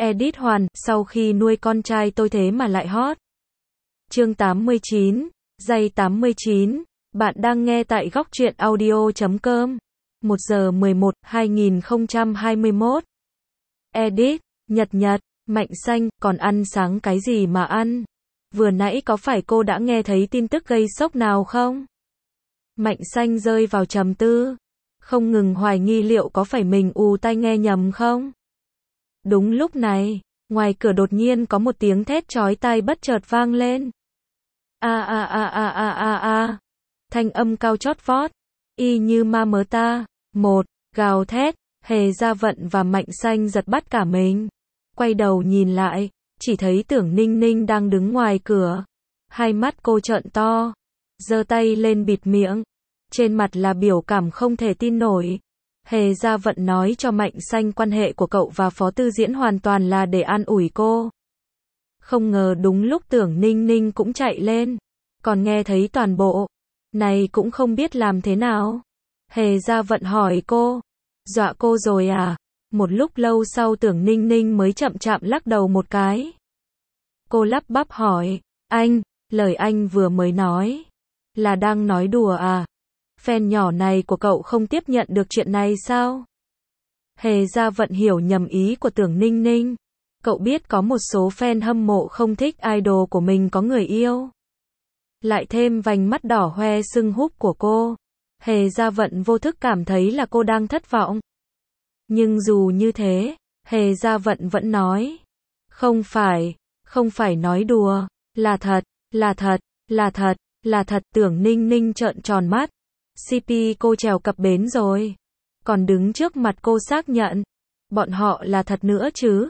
Edit Hoàn, sau khi nuôi con trai tôi thế mà lại hot. Chương 89, giây 89, bạn đang nghe tại góc truyện audio.com. 1 giờ 11, 2021. Edit, Nhật, Mạnh Xanh, còn ăn sáng cái gì mà ăn? Vừa nãy có phải cô đã nghe thấy tin tức gây sốc nào không? Mạnh Xanh rơi vào trầm tư, không ngừng hoài nghi liệu có phải mình tai nghe nhầm không? Đúng lúc này, ngoài cửa đột nhiên có một tiếng thét chói tai bất chợt vang lên. Thanh âm cao chót vót, y như ma mớ ta. Một, gào thét, Hề Gia Vận và Mạnh Xanh giật bắn cả mình. Quay đầu nhìn lại, chỉ thấy Tưởng Ninh Ninh đang đứng ngoài cửa. Hai mắt cô trợn to, giơ tay lên bịt miệng. Trên mặt là biểu cảm không thể tin nổi. Hề Gia Vận nói cho Mạnh Xanh quan hệ của cậu và Phó Tư Diễn hoàn toàn là để an ủi cô. Không ngờ đúng lúc Tưởng Ninh Ninh cũng chạy lên, còn nghe thấy toàn bộ. Này cũng không biết làm thế nào. Hề Gia Vận hỏi cô, dọa cô rồi à? Một lúc lâu sau Tưởng Ninh Ninh mới chậm chạp lắc đầu một cái. Cô lắp bắp hỏi, anh, lời anh vừa mới nói, là đang nói đùa à? Fan nhỏ này của cậu không tiếp nhận được chuyện này sao? Hề Gia Vận hiểu nhầm ý của Tưởng Ninh Ninh. Cậu biết có một số fan hâm mộ không thích idol của mình có người yêu. Lại thêm vành mắt đỏ hoe sưng húp của cô. Hề Gia Vận vô thức cảm thấy là cô đang thất vọng. Nhưng dù như thế, Hề Gia Vận vẫn nói. Không phải nói đùa, là thật. Tưởng Ninh Ninh trợn tròn mắt. CP cô trèo cập bến rồi. Còn đứng trước mặt cô xác nhận. Bọn họ là thật nữa chứ?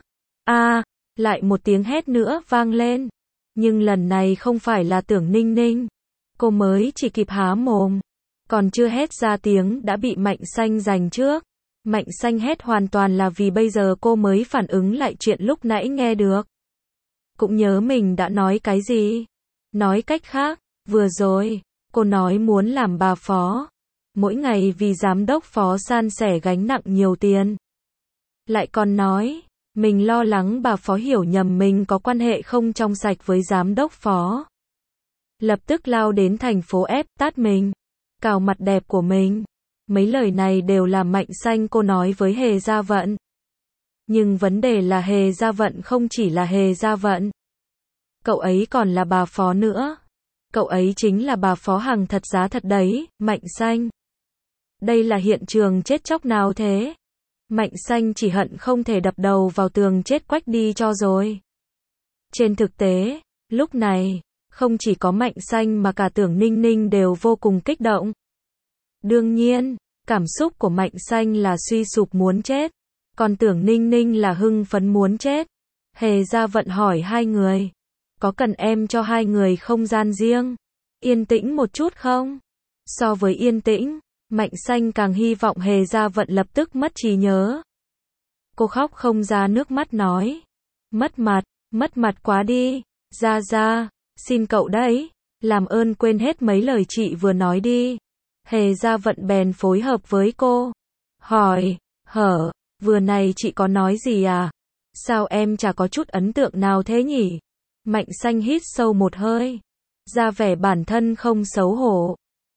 Lại một tiếng hét nữa vang lên. Nhưng lần này không phải là Tưởng Ninh Ninh. Cô mới chỉ kịp há mồm. Còn chưa hét ra tiếng đã bị Mạnh Xanh giành trước. Mạnh Xanh hét hoàn toàn là vì bây giờ cô mới phản ứng lại chuyện lúc nãy nghe được. Cũng nhớ mình đã nói cái gì. Nói cách khác, vừa rồi, cô nói muốn làm bà phó. Mỗi ngày vì giám đốc phó san sẻ gánh nặng nhiều tiền. Lại còn nói, mình lo lắng bà phó hiểu nhầm mình có quan hệ không trong sạch với giám đốc phó. Lập tức lao đến thành phố ép tát mình, cào mặt đẹp của mình. Mấy lời này đều là Mạnh Xanh cô nói với Hề Gia Vận. Nhưng vấn đề là Hề Gia Vận không chỉ là Hề Gia Vận. Cậu ấy còn là bà phó nữa. Cậu ấy chính là bà phó hàng thật giá thật đấy, Mạnh Xanh. Đây là hiện trường chết chóc nào thế? Mạnh Xanh chỉ hận không thể đập đầu vào tường chết quách đi cho rồi. Trên thực tế, lúc này, không chỉ có Mạnh Xanh mà cả Tưởng Ninh Ninh đều vô cùng kích động. Đương nhiên, cảm xúc của Mạnh Xanh là suy sụp muốn chết, còn Tưởng Ninh Ninh là hưng phấn muốn chết. Hề Gia Vận hỏi hai người, có cần em cho hai người không gian riêng, yên tĩnh một chút không? So với yên tĩnh, Mạnh Xanh càng hy vọng Hề Gia Vận lập tức mất trí nhớ. Cô khóc không ra nước mắt nói, mất mặt quá đi, Gia, xin cậu đấy, làm ơn quên hết mấy lời chị vừa nói đi. Hề Gia Vận bèn phối hợp với cô, hỏi, vừa này chị có nói gì à? Sao em chả có chút ấn tượng nào thế nhỉ? Mạnh Xanh hít sâu một hơi, ra vẻ bản thân không xấu hổ.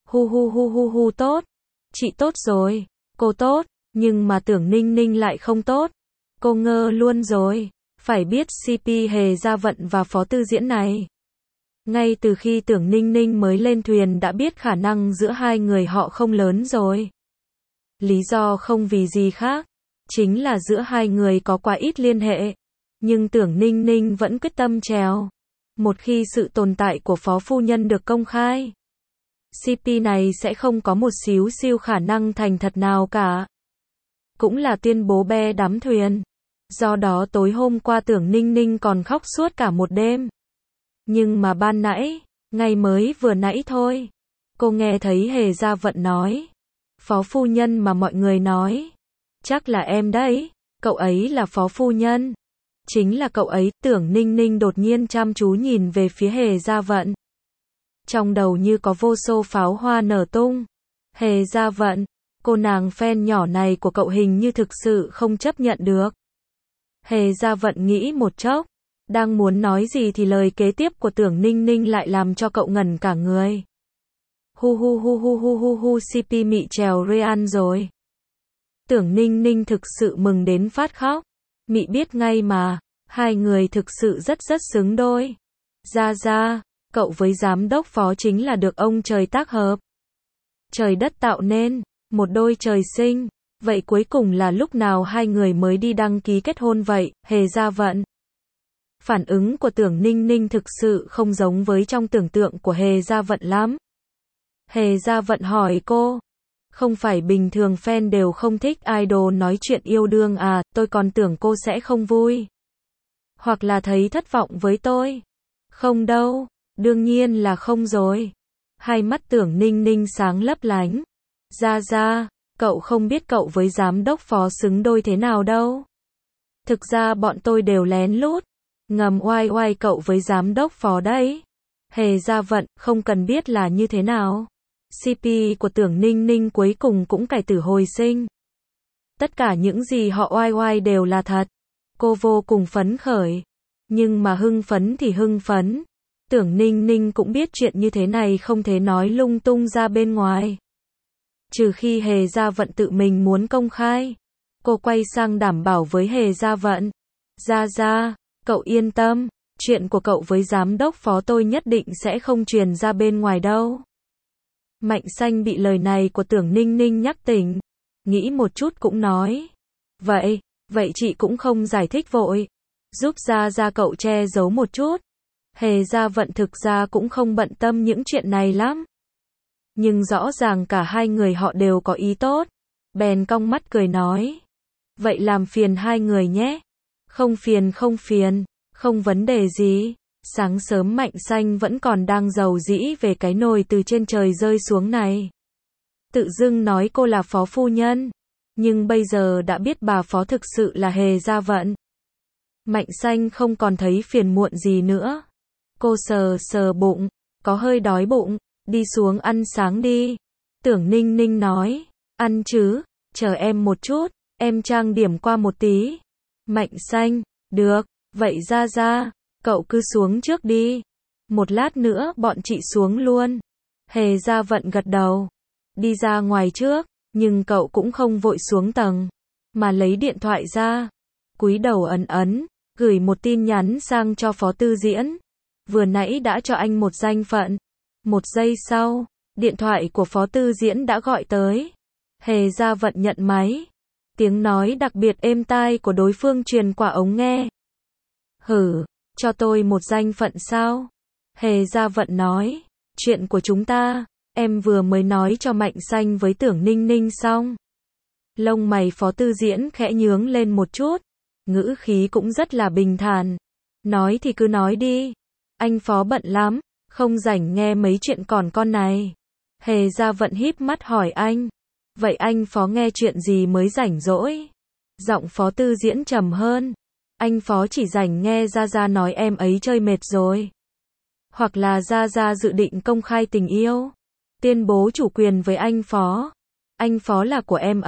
Hu tốt, chị tốt rồi, cô tốt, nhưng mà Tưởng Ninh Ninh lại không tốt. Cô ngơ luôn rồi, phải biết CP Hề Gia Vận và Phó Tư Diễn này. Ngay từ khi Tưởng Ninh Ninh mới lên thuyền đã biết khả năng giữa hai người họ không lớn rồi. Lý do không vì gì khác, chính là giữa hai người có quá ít liên hệ. Nhưng Tưởng Ninh Ninh vẫn quyết tâm trèo. Một khi sự tồn tại của Phó Phu Nhân được công khai, CP này sẽ không có một xíu siêu khả năng thành thật nào cả. Cũng là tuyên bố be đắm thuyền. Do đó tối hôm qua Tưởng Ninh Ninh còn khóc suốt cả một đêm. Nhưng mà ban nãy, ngay mới vừa nãy thôi, cô nghe thấy Hề Gia Vận nói, Phó Phu Nhân mà mọi người nói, chắc là em đấy, cậu ấy là Phó Phu Nhân. Chính là cậu ấy. Tưởng Ninh Ninh đột nhiên chăm chú nhìn về phía Hề Gia Vận. Trong đầu như có vô số pháo hoa nở tung. Hề Gia Vận, cô nàng fan nhỏ này của cậu hình như thực sự không chấp nhận được. Hề Gia Vận nghĩ một chốc, đang muốn nói gì thì lời kế tiếp của Tưởng Ninh Ninh lại làm cho cậu ngẩn cả người. Hu hu hu hu hu hu hu, CP Mị trèo Real rồi. Tưởng Ninh Ninh thực sự mừng đến phát khóc. Mị biết ngay mà, hai người thực sự rất xứng đôi. Gia, cậu với giám đốc Phó chính là được ông trời tác hợp. Trời đất tạo nên, một đôi trời sinh. Vậy cuối cùng là lúc nào hai người mới đi đăng ký kết hôn vậy, Hề Gia Vận? Phản ứng của Tưởng Ninh Ninh thực sự không giống với trong tưởng tượng của Hề Gia Vận lắm. Hề Gia Vận hỏi cô, không phải bình thường fan đều không thích idol nói chuyện yêu đương à, tôi còn tưởng cô sẽ không vui. Hoặc là thấy thất vọng với tôi. Không đâu, đương nhiên là không rồi. Hai mắt Tưởng Ninh Ninh sáng lấp lánh. Gia, cậu không biết cậu với giám đốc Phó xứng đôi thế nào đâu. Thực ra bọn tôi đều lén lút, ngầm oai cậu với giám đốc Phó đấy. Hề Gia Vận, không cần biết là như thế nào. CP của Tưởng Ninh Ninh cuối cùng cũng cải tử hồi sinh. Tất cả những gì họ oai đều là thật. Cô vô cùng phấn khởi. Nhưng mà hưng phấn thì hưng phấn. Tưởng Ninh Ninh cũng biết chuyện như thế này không thể nói lung tung ra bên ngoài. Trừ khi Hề Gia Vận tự mình muốn công khai. Cô quay sang đảm bảo với Hề Gia Vận. Gia, cậu yên tâm. Chuyện của cậu với giám đốc Phó tôi nhất định sẽ không truyền ra bên ngoài đâu. Mạnh Xanh bị lời này của Tưởng Ninh Ninh nhắc tỉnh. Nghĩ một chút cũng nói. Vậy chị cũng không giải thích vội. Giúp Gia cậu che giấu một chút. Hề Gia Vận thực ra cũng không bận tâm những chuyện này lắm. Nhưng rõ ràng cả hai người họ đều có ý tốt. Bèn cong mắt cười nói. Vậy làm phiền hai người nhé. Không phiền, không vấn đề gì. Sáng sớm Mạnh Xanh vẫn còn đang rầu rĩ về cái nồi từ trên trời rơi xuống này. Tự dưng nói cô là Phó phu nhân. Nhưng bây giờ đã biết bà Phó thực sự là Hề Gia Vận. Mạnh Xanh không còn thấy phiền muộn gì nữa. Cô sờ bụng, có hơi đói bụng, đi xuống ăn sáng đi. Tưởng Ninh Ninh nói, ăn chứ, chờ em một chút, em trang điểm qua một tí. Mạnh Xanh, được, vậy ra, cậu cứ xuống trước đi. Một lát nữa bọn chị xuống luôn. Hề Gia Vận gật đầu, đi ra ngoài trước, nhưng cậu cũng không vội xuống tầng, mà lấy điện thoại ra, cúi đầu ấn, gửi một tin nhắn sang cho Phó Tư Diễn. Vừa nãy đã cho anh một danh phận. Một giây sau, điện thoại của Phó Tư Diễn đã gọi tới. Hề Gia Vận nhận máy. Tiếng nói đặc biệt êm tai của đối phương truyền qua ống nghe. Hử, cho tôi một danh phận sao? Hề Gia Vận nói, chuyện của chúng ta, em vừa mới nói cho Mạnh Xanh với Tưởng Ninh Ninh xong. Lông mày Phó Tư Diễn khẽ nhướng lên một chút, ngữ khí cũng rất là bình thản. Nói thì cứ nói đi. Anh Phó bận lắm, không rảnh nghe mấy chuyện còn con này. Hề Gia Vận híp mắt hỏi anh. Vậy anh Phó nghe chuyện gì mới rảnh rỗi? Giọng Phó Tư Diễn trầm hơn. Anh Phó chỉ rảnh nghe Gia nói em ấy chơi mệt rồi. Hoặc là Gia dự định công khai tình yêu. Tuyên bố chủ quyền với anh Phó. Anh Phó là của em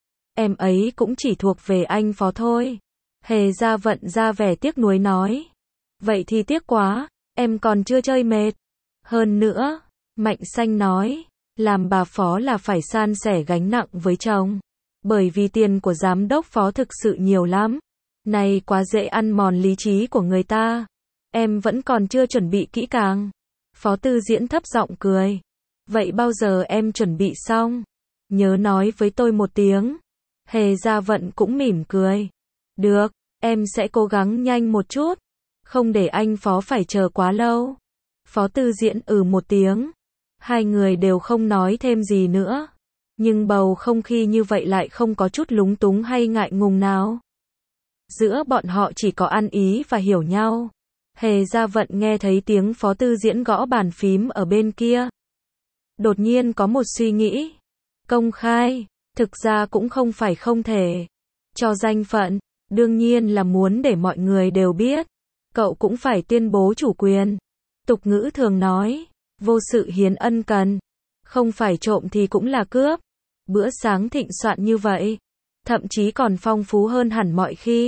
ấy cũng chỉ thuộc về anh Phó thôi. Hề Gia Vận ra vẻ tiếc nuối nói. Vậy thì tiếc quá, em còn chưa chơi mệt. Hơn nữa, Mạnh Xanh nói, làm bà Phó là phải san sẻ gánh nặng với chồng. Bởi vì tiền của giám đốc Phó thực sự nhiều lắm. Này quá dễ ăn mòn lý trí của người ta. Em vẫn còn chưa chuẩn bị kỹ càng. Phó Tư Diễn thấp giọng cười. Vậy bao giờ em chuẩn bị xong? Nhớ nói với tôi một tiếng. Hề Gia Vận cũng mỉm cười. Được, em sẽ cố gắng nhanh một chút. Không để anh Phó phải chờ quá lâu. Phó Tư Diễn một tiếng. Hai người đều không nói thêm gì nữa. Nhưng bầu không khí như vậy lại không có chút lúng túng hay ngại ngùng nào. Giữa bọn họ chỉ có ăn ý và hiểu nhau. Hề Gia Vận nghe thấy tiếng Phó Tư Diễn gõ bàn phím ở bên kia. Đột nhiên có một suy nghĩ. Công khai, thực ra cũng không phải không thể. Cho danh phận, đương nhiên là muốn để mọi người đều biết. Cậu cũng phải tuyên bố chủ quyền. Tục ngữ thường nói, vô sự hiến ân cần. Không phải trộm thì cũng là cướp. Bữa sáng thịnh soạn như vậy, thậm chí còn phong phú hơn hẳn mọi khi.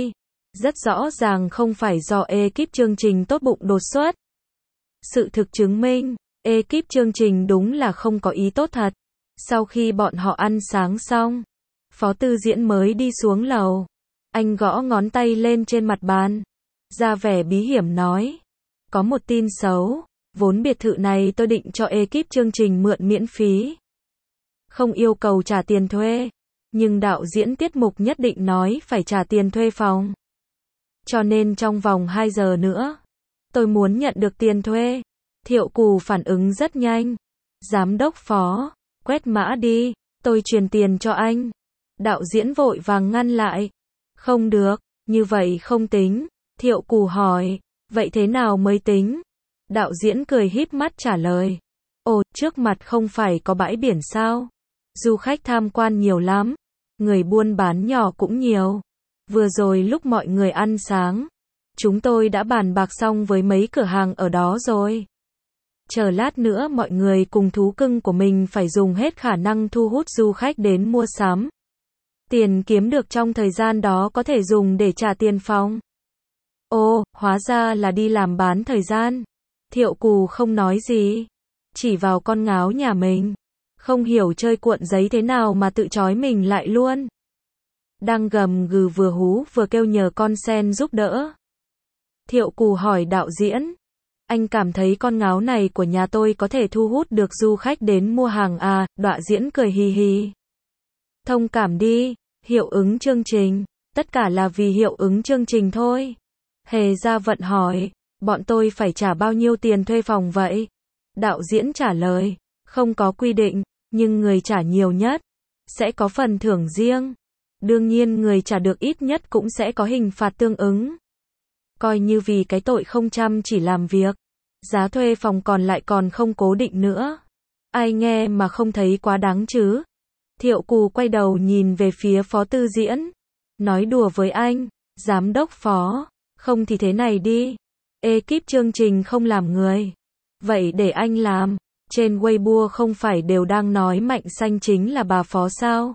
Rất rõ ràng không phải do ekip chương trình tốt bụng đột xuất. Sự thực chứng minh, ekip chương trình đúng là không có ý tốt thật. Sau khi bọn họ ăn sáng xong, Phó Tư Diễn mới đi xuống lầu. Anh gõ ngón tay lên trên mặt bàn, ra vẻ bí hiểm nói. Có một tin xấu, vốn biệt thự này tôi định cho ekip chương trình mượn miễn phí. Không yêu cầu trả tiền thuê, nhưng đạo diễn tiết mục nhất định nói phải trả tiền thuê phòng. Cho nên trong vòng 2 giờ nữa, tôi muốn nhận được tiền thuê. Thiệu Cù phản ứng rất nhanh. Giám đốc Phó, quét mã đi, tôi truyền tiền cho anh. Đạo diễn vội vàng ngăn lại. Không được, như vậy không tính. Thiệu Cù hỏi, vậy thế nào mới tính? Đạo diễn cười híp mắt trả lời. Ồ, trước mặt không phải có bãi biển sao? Du khách tham quan nhiều lắm, người buôn bán nhỏ cũng nhiều. Vừa rồi lúc mọi người ăn sáng, chúng tôi đã bàn bạc xong với mấy cửa hàng ở đó rồi. Chờ lát nữa mọi người cùng thú cưng của mình phải dùng hết khả năng thu hút du khách đến mua sắm. Tiền kiếm được trong thời gian đó có thể dùng để trả tiền phòng. Ồ, hóa ra là đi làm bán thời gian. Thiệu Cù không nói gì, chỉ vào con ngáo nhà mình. Không hiểu chơi cuộn giấy thế nào mà tự trói mình lại luôn. Đang gầm gừ vừa hú vừa kêu nhờ con sen giúp đỡ. Thiệu Cù hỏi đạo diễn. Anh cảm thấy con ngáo này của nhà tôi có thể thu hút được du khách đến mua hàng à? Đạo diễn cười hì hì. Thông cảm đi, hiệu ứng chương trình. Tất cả là vì hiệu ứng chương trình thôi. Hề Gia Vận hỏi, bọn tôi phải trả bao nhiêu tiền thuê phòng vậy? Đạo diễn trả lời, không có quy định, nhưng người trả nhiều nhất sẽ có phần thưởng riêng. Đương nhiên người trả được ít nhất cũng sẽ có hình phạt tương ứng. Coi như vì cái tội không chăm chỉ làm việc, giá thuê phòng còn lại còn không cố định nữa. Ai nghe mà không thấy quá đáng chứ? Thiệu Cù quay đầu nhìn về phía Phó Tư Diễn, nói đùa với anh, giám đốc Phó, không thì thế này đi, ekip chương trình không làm người, vậy để anh làm. Trên Weibo không phải đều đang nói Mạnh Xanh chính là bà Phó sao?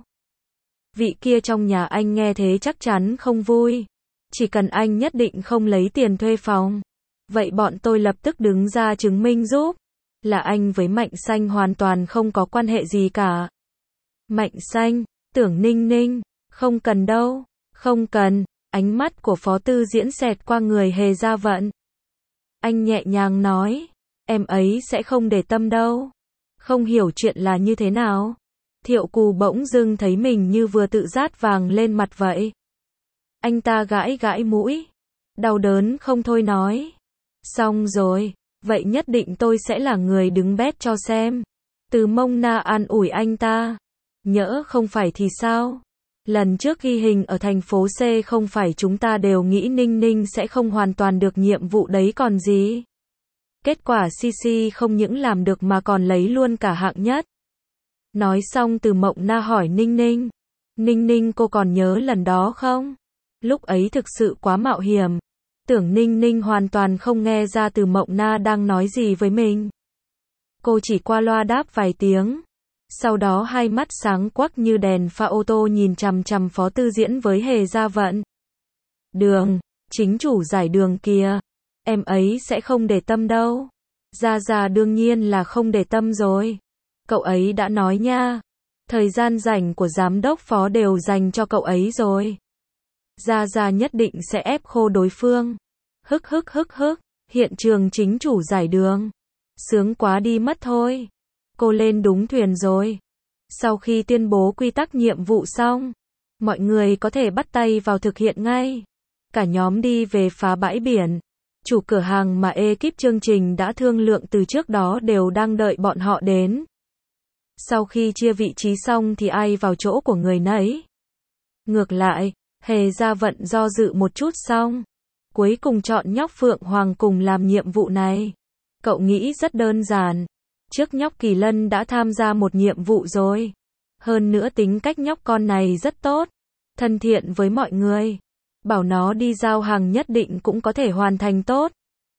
Vị kia trong nhà anh nghe thế chắc chắn không vui. Chỉ cần anh nhất định không lấy tiền thuê phòng, vậy bọn tôi lập tức đứng ra chứng minh giúp, là anh với Mạnh Xanh hoàn toàn không có quan hệ gì cả. Mạnh Xanh, Tưởng Ninh Ninh, không cần đâu, không cần. Ánh mắt của Phó Tư Diễn xẹt qua người Hề Gia Vận. Anh nhẹ nhàng nói, em ấy sẽ không để tâm đâu. Không hiểu chuyện là như thế nào. Thiệu Cù bỗng dưng thấy mình như vừa tự rát vàng lên mặt vậy. Anh ta gãi gãi mũi, đau đớn không thôi nói. Xong rồi, vậy nhất định tôi sẽ là người đứng bét cho xem. Từ Mông Na an ủi anh ta. Nhỡ không phải thì sao? Lần trước ghi hình ở thành phố C không phải chúng ta đều nghĩ Ninh Ninh sẽ không hoàn toàn được nhiệm vụ đấy còn gì. Kết quả CC không những làm được mà còn lấy luôn cả hạng nhất. Nói xong Từ Mộng Na hỏi Ninh Ninh. Ninh Ninh cô còn nhớ lần đó không? Lúc ấy thực sự quá mạo hiểm. Tưởng Ninh Ninh hoàn toàn không nghe ra Từ Mộng Na đang nói gì với mình. Cô chỉ qua loa đáp vài tiếng. Sau đó hai mắt sáng quắc như đèn pha ô tô nhìn chằm chằm Phó Tư Diễn với Hề Gia Vận. Đường, chính chủ giải đường kìa. Em ấy sẽ không để tâm đâu. Gia Gia đương nhiên là không để tâm rồi. Cậu ấy đã nói nha. Thời gian rảnh của giám đốc Phó đều dành cho cậu ấy rồi. Gia Gia nhất định sẽ ép khô đối phương. Hức hức hức hức. Hiện trường chính chủ giải đường. Sướng quá đi mất thôi. Cô lên đúng thuyền rồi. Sau khi tuyên bố quy tắc nhiệm vụ xong, mọi người có thể bắt tay vào thực hiện ngay. Cả nhóm đi về phá bãi biển. Chủ cửa hàng mà ekip chương trình đã thương lượng từ trước đó đều đang đợi bọn họ đến. Sau khi chia vị trí xong thì ai vào chỗ của người nấy. Ngược lại, Hề Gia Vận do dự một chút xong, cuối cùng chọn nhóc Phượng Hoàng cùng làm nhiệm vụ này. Cậu nghĩ rất đơn giản. Trước nhóc Kỳ Lân đã tham gia một nhiệm vụ rồi. Hơn nữa tính cách nhóc con này rất tốt, thân thiện với mọi người. Bảo nó đi giao hàng nhất định cũng có thể hoàn thành tốt.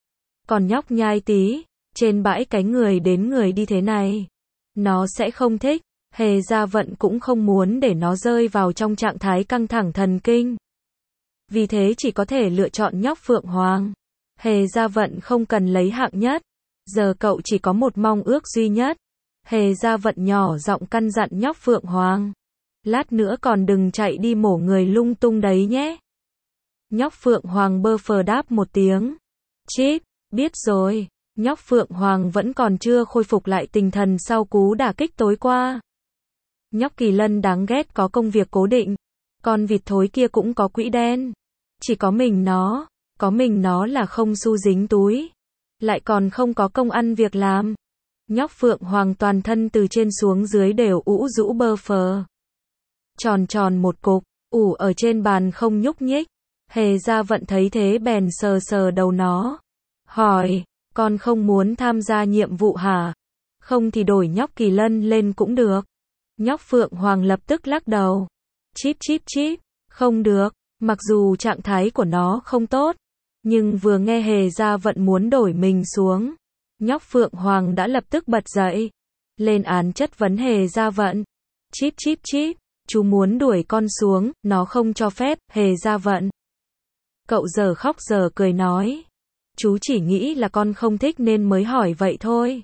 Còn nhóc Nhai Tí, trên bãi cái người đến người đi thế này, nó sẽ không thích. Hề Gia Vận cũng không muốn để nó rơi vào trong trạng thái căng thẳng thần kinh. Vì thế chỉ có thể lựa chọn nhóc Phượng Hoàng. Hề Gia Vận không cần lấy hạng nhất. Giờ cậu chỉ có một mong ước duy nhất. Hề Gia Vận nhỏ giọng căn dặn nhóc Phượng Hoàng. Lát nữa còn đừng chạy đi mổ người lung tung đấy nhé. Nhóc Phượng Hoàng bơ phờ đáp một tiếng. Chip, biết rồi. Nhóc Phượng Hoàng vẫn còn chưa khôi phục lại tinh thần sau cú đả kích tối qua. Nhóc Kỳ Lân đáng ghét có công việc cố định. Con vịt thối kia cũng có quỹ đen. Chỉ có mình nó là không xu dính túi. Lại còn không có công ăn việc làm. Nhóc Phượng Hoàng toàn thân từ trên xuống dưới đều ủ rũ bơ phờ. Tròn tròn một cục, ủ ở trên bàn không nhúc nhích. Hề Gia Vận thấy thế bèn sờ sờ đầu nó. Hỏi, con không muốn tham gia nhiệm vụ hả? Không thì đổi nhóc Kỳ Lân lên cũng được. Nhóc Phượng Hoàng lập tức lắc đầu. Chíp chíp chíp, không được, mặc dù trạng thái của nó không tốt. Nhưng vừa nghe Hề Gia Vận muốn đổi mình xuống. Nhóc Phượng Hoàng đã lập tức bật dậy. Lên án chất vấn Hề Gia Vận. Chíp chíp chíp, chú muốn đuổi con xuống, nó không cho phép, Hề Gia Vận. Cậu giờ khóc giờ cười nói. Chú chỉ nghĩ là con không thích nên mới hỏi vậy thôi.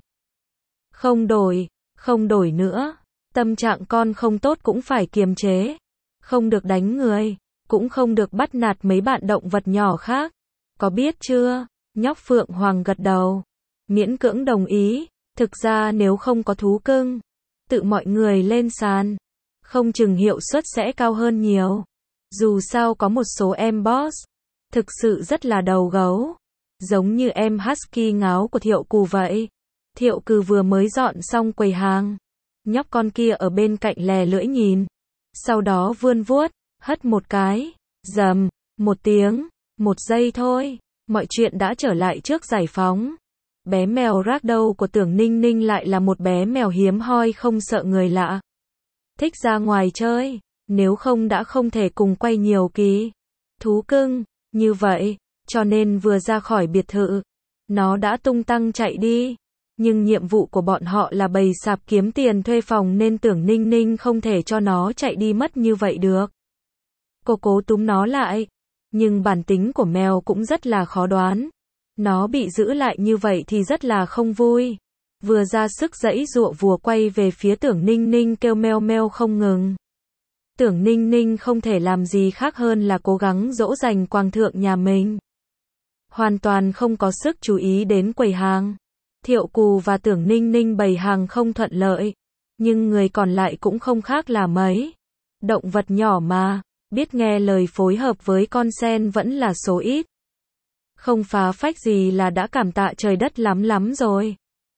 Không đổi nữa. Tâm trạng con không tốt cũng phải kiềm chế. Không được đánh người, cũng không được bắt nạt mấy bạn động vật nhỏ khác. Có biết chưa? Nhóc Phượng Hoàng gật đầu. Miễn cưỡng đồng ý. Thực ra nếu không có thú cưng, tự mọi người lên sàn, không chừng hiệu suất sẽ cao hơn nhiều. Dù sao có một số em boss thực sự rất là đầu gấu. Giống như em Husky ngáo của Thiệu Cù vậy. Thiệu Cù vừa mới dọn xong quầy hàng. Nhóc con kia ở bên cạnh lè lưỡi nhìn. Sau đó vươn vuốt, hất một cái. Rầm, một tiếng, 1 giây thôi. Mọi chuyện đã trở lại trước giải phóng. Bé mèo ragdoll của Tưởng Ninh Ninh lại là một bé mèo hiếm hoi không sợ người lạ. Thích ra ngoài chơi. Nếu không đã không thể cùng quay nhiều kỳ thú cưng như vậy. Cho nên vừa ra khỏi biệt thự, nó đã tung tăng chạy đi. Nhưng nhiệm vụ của bọn họ là bày sạp kiếm tiền thuê phòng nên Tưởng Ninh Ninh không thể cho nó chạy đi mất như vậy được. Cô cố túm nó lại. Nhưng bản tính của mèo cũng rất là khó đoán. Nó bị giữ lại như vậy thì rất là không vui. Vừa ra sức giãy giụa vùa quay về phía Tưởng Ninh Ninh kêu meo meo không ngừng. Tưởng Ninh Ninh không thể làm gì khác hơn là cố gắng dỗ dành quang thượng nhà mình. Hoàn toàn không có sức chú ý đến quầy hàng. Thiệu Cù và Tưởng Ninh Ninh bày hàng không thuận lợi. Nhưng người còn lại cũng không khác là mấy. Động vật nhỏ mà, biết nghe lời phối hợp với con sen vẫn là số ít. Không phá phách gì là đã cảm tạ trời đất lắm rồi.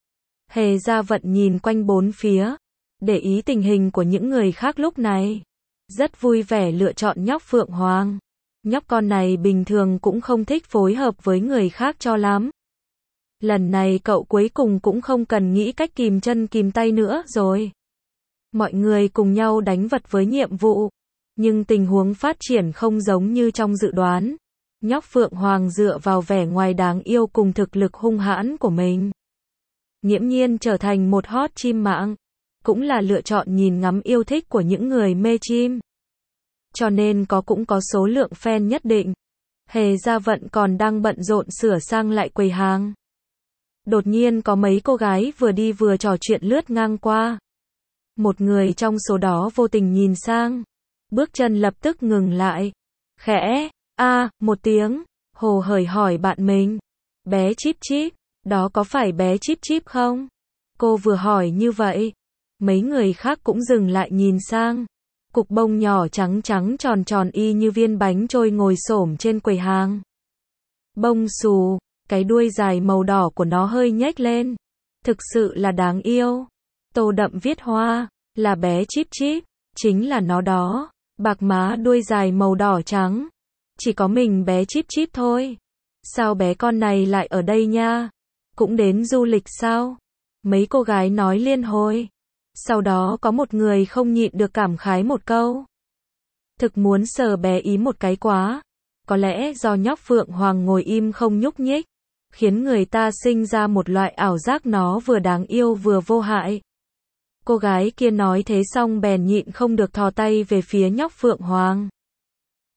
Hề Gia Vận nhìn quanh bốn phía, để ý tình hình của những người khác lúc này. Rất vui vẻ lựa chọn nhóc Phượng Hoàng. Nhóc con này bình thường cũng không thích phối hợp với người khác cho lắm. Lần này cậu cuối cùng cũng không cần nghĩ cách kìm chân kìm tay nữa rồi. Mọi người cùng nhau đánh vật với nhiệm vụ. Nhưng tình huống phát triển không giống như trong dự đoán. Nhóc Phượng Hoàng dựa vào vẻ ngoài đáng yêu cùng thực lực hung hãn của mình. Nghiễm nhiên trở thành một hot chim mạng. Cũng là lựa chọn nhìn ngắm yêu thích của những người mê chim. Cho nên cũng có số lượng fan nhất định. Hề Gia Vận còn đang bận rộn sửa sang lại quầy hàng. Đột nhiên có mấy cô gái vừa đi vừa trò chuyện lướt ngang qua. Một người trong số đó vô tình nhìn sang. Bước chân lập tức ngừng lại. Khẽ, một tiếng, hồ hởi hỏi bạn mình. Bé Chíp Chíp, đó có phải bé Chíp Chíp không? Cô vừa hỏi như vậy. Mấy người khác cũng dừng lại nhìn sang. Cục bông nhỏ trắng trắng tròn tròn y như viên bánh trôi ngồi xổm trên quầy hàng. Bông xù, cái đuôi dài màu đỏ của nó hơi nhếch lên. Thực sự là đáng yêu. Tô đậm viết hoa, là bé Chíp Chíp, chính là nó đó. Bạc má đuôi dài màu đỏ trắng. Chỉ có mình bé Chíp Chíp thôi. Sao bé con này lại ở đây nha? Cũng đến du lịch sao? Mấy cô gái nói liên hồi. Sau đó có một người không nhịn được cảm khái một câu. Thực muốn sờ bé ý một cái quá. Có lẽ do nhóc Phượng Hoàng ngồi im không nhúc nhích, khiến người ta sinh ra một loại ảo giác nó vừa đáng yêu vừa vô hại. Cô gái kia nói thế xong bèn nhịn không được thò tay về phía nhóc Phượng Hoàng.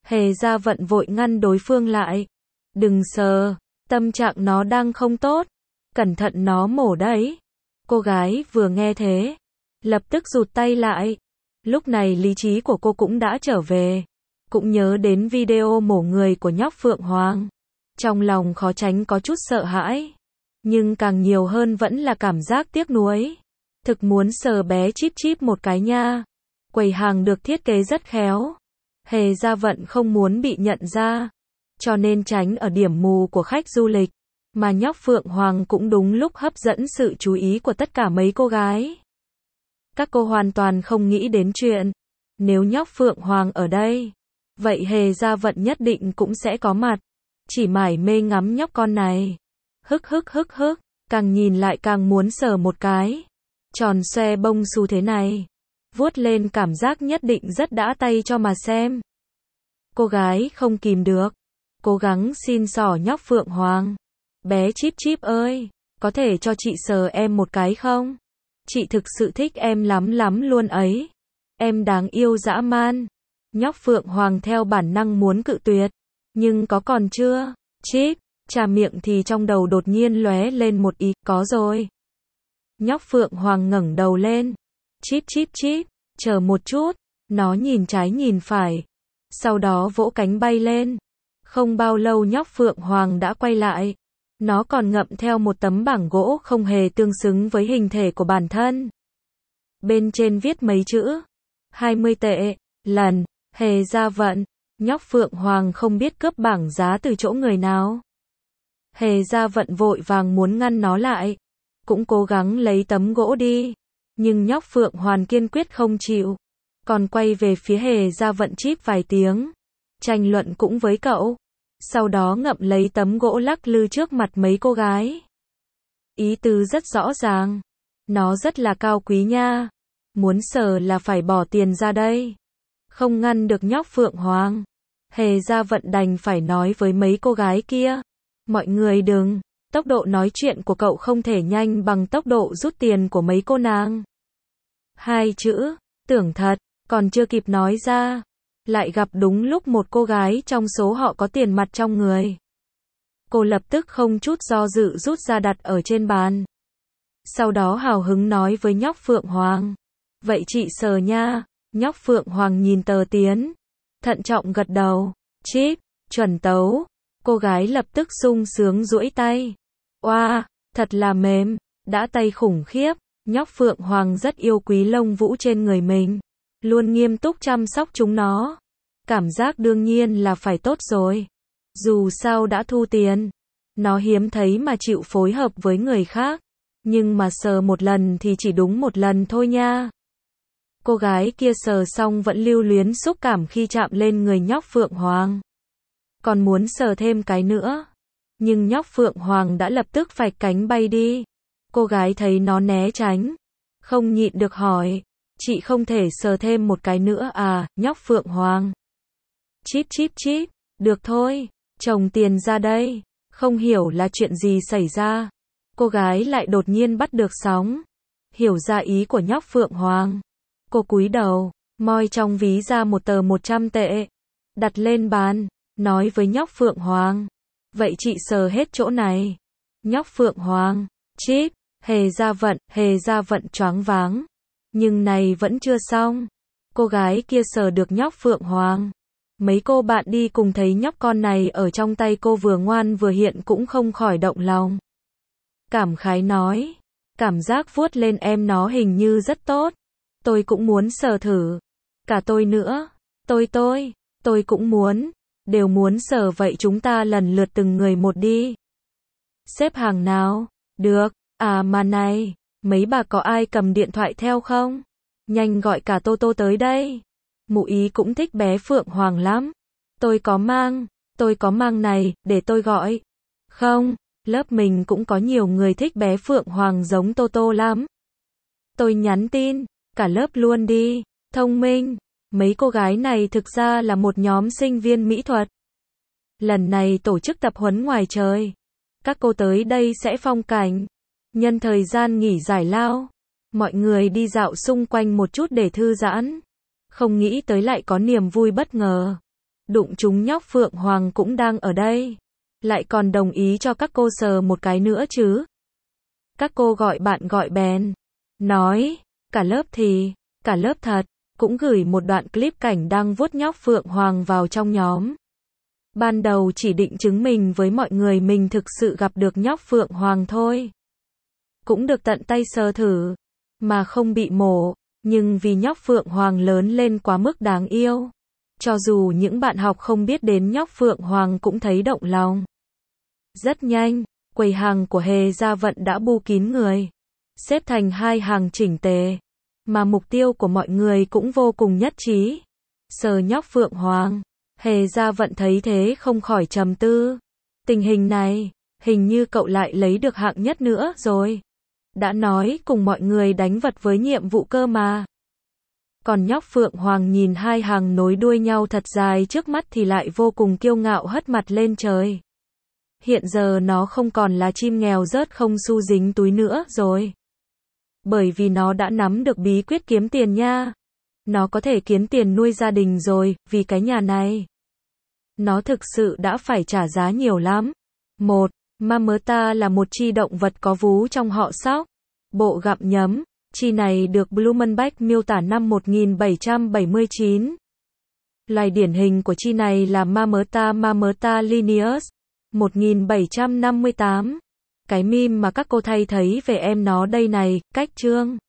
Hề Gia Vận vội ngăn đối phương lại. Đừng sờ, tâm trạng nó đang không tốt. Cẩn thận nó mổ đấy. Cô gái vừa nghe thế, lập tức rụt tay lại. Lúc này lý trí của cô cũng đã trở về. Cũng nhớ đến video mổ người của nhóc Phượng Hoàng. Trong lòng khó tránh có chút sợ hãi. Nhưng càng nhiều hơn vẫn là cảm giác tiếc nuối. Thực muốn sờ bé Chip Chip một cái nha. Quầy hàng được thiết kế rất khéo. Hề Gia Vận không muốn bị nhận ra. Cho nên tránh ở điểm mù của khách du lịch. Mà nhóc Phượng Hoàng cũng đúng lúc hấp dẫn sự chú ý của tất cả mấy cô gái. Các cô hoàn toàn không nghĩ đến chuyện. Nếu nhóc Phượng Hoàng ở đây, vậy Hề Gia Vận nhất định cũng sẽ có mặt. Chỉ mải mê ngắm nhóc con này. Hức, càng nhìn lại càng muốn sờ một cái. Tròn xoe bông xù thế này. Vuốt lên cảm giác nhất định rất đã tay cho mà xem. Cô gái không kìm được. Cố gắng xin xỏ nhóc Phượng Hoàng. Bé Chip Chip ơi, có thể cho chị sờ em một cái không? Chị thực sự thích em lắm luôn ấy. Em đáng yêu dã man. Nhóc Phượng Hoàng theo bản năng muốn cự tuyệt. Nhưng có còn chưa? Chip, trà miệng thì trong đầu đột nhiên lóe lên một ý, có rồi. Nhóc Phượng Hoàng ngẩng đầu lên. Chip, chờ một chút. Nó nhìn trái nhìn phải. Sau đó vỗ cánh bay lên. Không bao lâu nhóc Phượng Hoàng đã quay lại. Nó còn ngậm theo một tấm bảng gỗ không hề tương xứng với hình thể của bản thân. Bên trên viết mấy chữ. 20 tệ, lần, Hề Gia Vận. Nhóc Phượng Hoàng không biết cướp bảng giá từ chỗ người nào. Hề Gia Vận vội vàng muốn ngăn nó lại. Cũng cố gắng lấy tấm gỗ đi. Nhưng nhóc Phượng Hoàng kiên quyết không chịu. Còn quay về phía Hề Gia Vận Chip vài tiếng. Tranh luận cũng với cậu. Sau đó ngậm lấy tấm gỗ lắc lư trước mặt mấy cô gái. Ý tứ rất rõ ràng. Nó rất là cao quý nha. Muốn sờ là phải bỏ tiền ra đây. Không ngăn được nhóc Phượng Hoàng. Hề Gia Vận đành phải nói với mấy cô gái kia. Mọi người đừng. Tốc độ nói chuyện của cậu không thể nhanh bằng tốc độ rút tiền của mấy cô nàng. Hai chữ, tưởng thật, còn chưa kịp nói ra. Lại gặp đúng lúc một cô gái trong số họ có tiền mặt trong người. Cô lập tức không chút do dự rút ra đặt ở trên bàn. Sau đó hào hứng nói với nhóc Phượng Hoàng. Vậy chị sờ nha. Nhóc Phượng Hoàng nhìn tờ tiền. Thận trọng gật đầu. Chip, chuẩn tấu. Cô gái lập tức sung sướng duỗi tay. Oa, thật là mềm. Đã tay khủng khiếp. Nhóc Phượng Hoàng rất yêu quý lông vũ trên người mình. Luôn nghiêm túc chăm sóc chúng nó. Cảm giác đương nhiên là phải tốt rồi. Dù sao đã thu tiền. Nó hiếm thấy mà chịu phối hợp với người khác. Nhưng mà sờ một lần thì chỉ đúng một lần thôi nha. Cô gái kia sờ xong vẫn lưu luyến xúc cảm khi chạm lên người nhóc Phượng Hoàng. Còn muốn sờ thêm cái nữa. Nhưng nhóc Phượng Hoàng đã lập tức vạch cánh bay đi. Cô gái thấy nó né tránh. Không nhịn được hỏi. Chị không thể sờ thêm một cái nữa à, nhóc Phượng Hoàng. Chip, được thôi, chồng tiền ra đây. Không hiểu là chuyện gì xảy ra. Cô gái lại đột nhiên bắt được sóng. Hiểu ra ý của nhóc Phượng Hoàng. Cô cúi đầu, moi trong ví ra một tờ 100 tệ. Đặt lên bàn, nói với nhóc Phượng Hoàng. Vậy chị sờ hết chỗ này. Nhóc Phượng Hoàng, Chip, Hề Gia Vận choáng váng. Nhưng này vẫn chưa xong. Cô gái kia sờ được nhóc Phượng Hoàng. Mấy cô bạn đi cùng thấy nhóc con này ở trong tay cô vừa ngoan vừa hiện cũng không khỏi động lòng. Cảm khái nói. Cảm giác vuốt lên em nó hình như rất tốt. Tôi cũng muốn sờ thử. Cả tôi nữa. Tôi cũng muốn. Đều muốn sờ vậy chúng ta lần lượt từng người một đi. Xếp hàng nào? Được. À mà này. Mấy bà có ai cầm điện thoại theo không? Nhanh gọi cả Tô tới đây. Mụ ý cũng thích bé Phượng Hoàng lắm. Tôi có mang này, để tôi gọi. Không, lớp mình cũng có nhiều người thích bé Phượng Hoàng giống Tô lắm. Tôi nhắn tin, cả lớp luôn đi. Thông minh. Mấy cô gái này thực ra là một nhóm sinh viên mỹ thuật. Lần này tổ chức tập huấn ngoài trời. Các cô tới đây sẽ phong cảnh. Nhân thời gian nghỉ giải lao, mọi người đi dạo xung quanh một chút để thư giãn. Không nghĩ tới lại có niềm vui bất ngờ. đụng chúng nhóc Phượng Hoàng cũng đang ở đây. Lại còn đồng ý cho các cô sờ một cái nữa chứ. Các cô gọi bạn gọi bèn. Nói, cả lớp thì, cả lớp thật, cũng gửi một đoạn clip cảnh đang vuốt nhóc Phượng Hoàng vào trong nhóm. Ban đầu chỉ định chứng minh với mọi người mình thực sự gặp được nhóc Phượng Hoàng thôi. Cũng được tận tay sờ thử, mà không bị mổ, nhưng vì nhóc Phượng Hoàng lớn lên quá mức đáng yêu. Cho dù những bạn học không biết đến nhóc Phượng Hoàng cũng thấy động lòng. Rất nhanh, quầy hàng của Hề Gia Vận đã bu kín người, xếp thành hai hàng chỉnh tề, mà mục tiêu của mọi người cũng vô cùng nhất trí. Sờ nhóc Phượng Hoàng, Hề Gia Vận thấy thế không khỏi trầm tư. Tình hình này, hình như cậu lại lấy được hạng nhất nữa rồi. Đã nói cùng mọi người đánh vật với nhiệm vụ cơ mà. Còn nhóc Phượng Hoàng nhìn hai hàng nối đuôi nhau thật dài trước mắt thì lại vô cùng kiêu ngạo hất mặt lên trời. Hiện giờ nó không còn là chim nghèo rớt không xu dính túi nữa rồi. Bởi vì nó đã nắm được bí quyết kiếm tiền nha. Nó có thể kiếm tiền nuôi gia đình rồi, vì cái nhà này. Nó thực sự đã phải trả giá nhiều lắm. 1. Mammerta là một chi động vật có vú trong họ sóc. Bộ gặm nhấm. Chi này được Blumenbach miêu tả năm 1779. Loài điển hình của chi này là Mammerta linnaeus, 1758. Cái meme mà các cô thay thấy về em nó đây này, cách chương.